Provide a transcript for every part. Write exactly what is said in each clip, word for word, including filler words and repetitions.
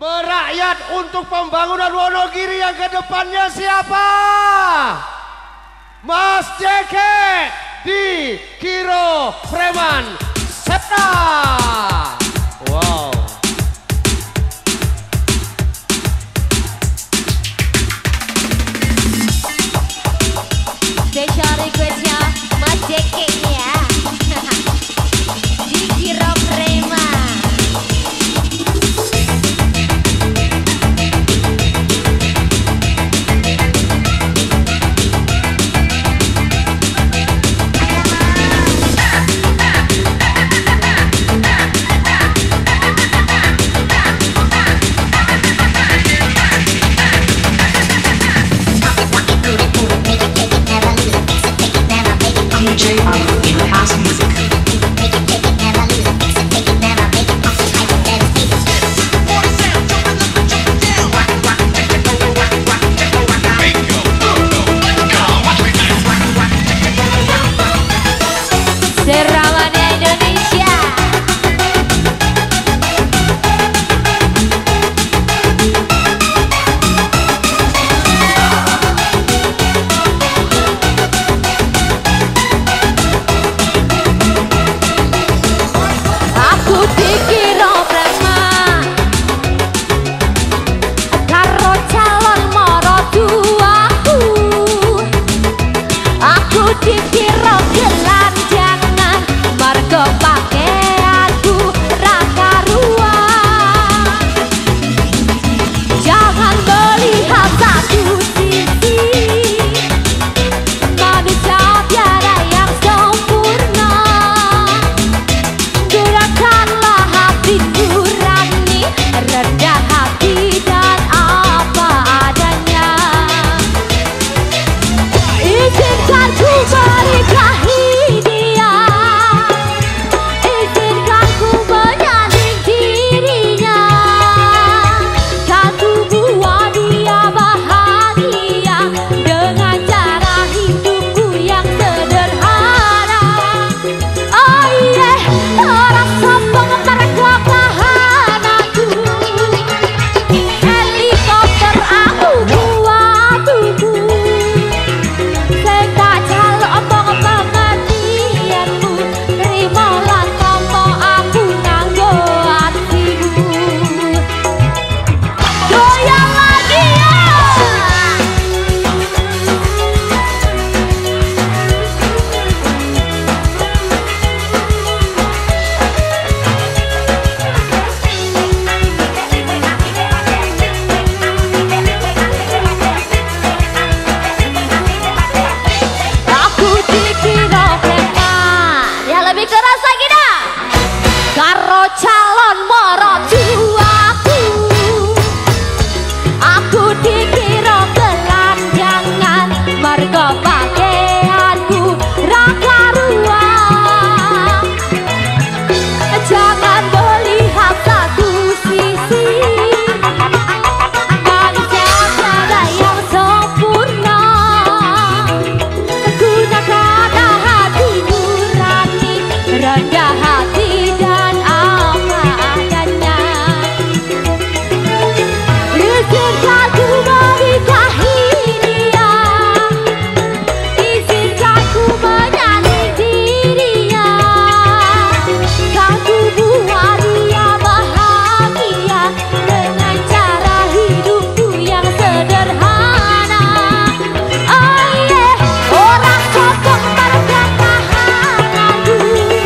Merakyat untuk pembangunan Wonogiri yang kedepannya siapa? Mas Jeke di Kiro Preman Septa. Wow. Special requestnya Mas Jeke ya. Di Kiro Preman. Serawannya Indonesia. Aku dikira preman karo calon moro tuaku. Aku dikira gelandangan marga pakaianku ra karuan. Jangan melihat satu sisi, manusia tiada yang sempurna. Gerakanlah hati nurani, rendah hati dan apa adanya. Izinkan ku menikahi dia, izinkan ku menyanding dirinya. Satu buah dia bahagia dengan cara hidupku yang sederhana. Oh yeah, orang sombong perkelahan aku. Helikopter aku buat tubuh. Sing tak jaluk omong pengertianmu, terimalah tanpa aku nganggo hatimu. Goyang lagi ya. Aku dikira preman, ya lebih keras lagi dah. Karo calon moro tuaku. Aku dikira gelandangan marga pakaianku ra karuan. Jangan melihat satu sisi, manusia tiada yang sempurna. Gunakan hati nurani, rendah hati dan apa adanya. Izinkan ku menikahi dia, izinkan ku menyanding dirinya. Satu buah dia bahagia dengan cara hidupku yang sederhana. Oh yeah, orang sombong perkelahan aku.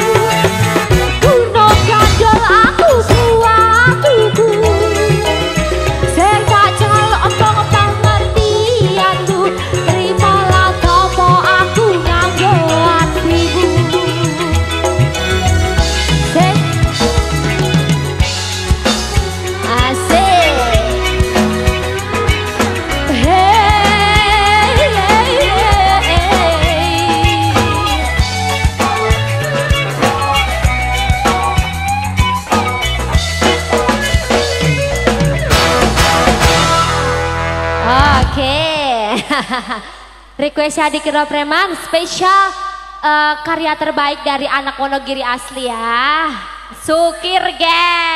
Kuno gandol aku buat tubuh. Sing tak jaluk omong pengertianmu, terimalah tanpa aku nganggo hatimu. Sing asik. Hey, hey, hey. Oke. Requestnya di Kiro Preman spesial eh, karya terbaik dari anak Wonogiri asli ya. Sukir, guys.